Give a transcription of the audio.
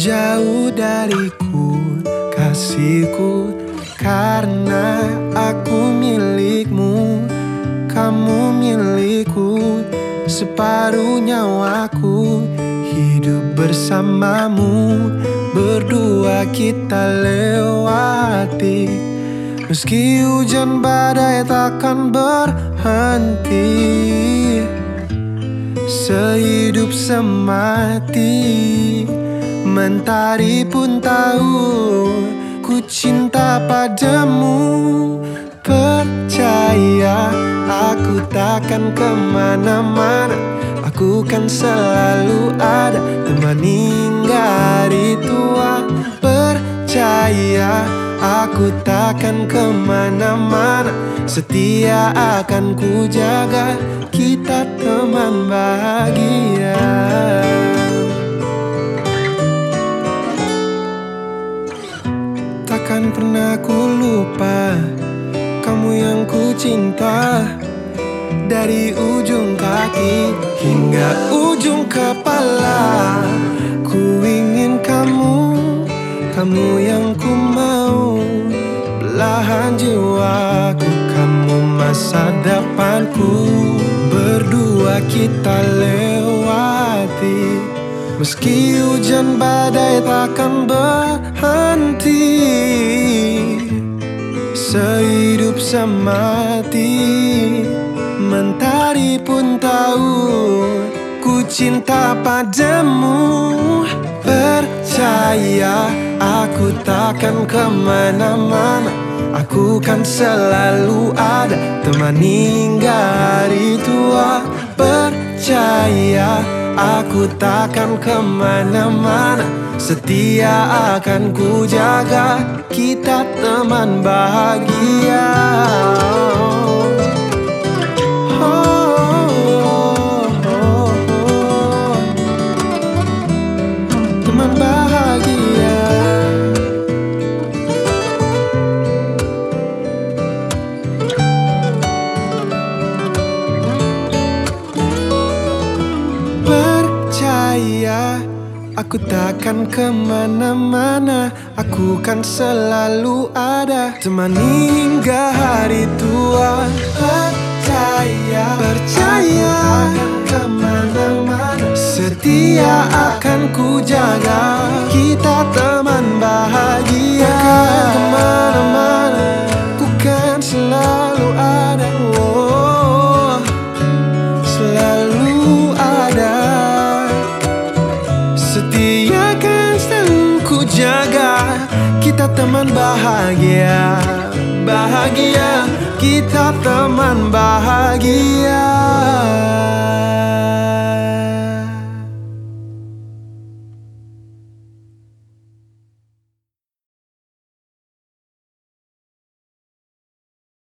jauh dariku, kasihku, karena aku milikmu, kamu milikku. Separuh nyawaku hidup bersamamu, berdua kita lewati. Meski hujan badai takkan berhenti, sehidup semati. Mentari pun tahu ku cinta padamu. Percaya aku takkan kemana-mana, aku kan selalu ada, teman hingga hari tua. Percaya aku takkan kemana-mana, setia akan ku jaga, kita teman bahagia. Takkan pernah ku lupa kamu yang ku cinta, dari ujung kaki hingga ujung kepala. Ku ingin kamu, kamu yang ku mau, belahan jiwaku, kamu masa depanku. Berdua kita lewati, meski hujan badai takkan berhenti, sehidup semati. Mentari pun tahu ku cinta padamu. Percaya aku takkan kemana-mana, aku kan selalu ada, teman hingga hari tua. Percaya aku takkan kemana-mana, setia akan ku jaga, kita teman bahagia. Teman bahagia. Percaya aku takkan kemana-mana, aku kan selalu ada, teman hingga hari tua. Percaya aku takkan kemana-mana, setia akan ku jaga, kita teman bahagia. Takkan kemana-mana, ku kan selalu ada, oh, selalu ada. Setia kan selalu ku jaga, kita teman bahagia. Bahagia, kita teman bahagia.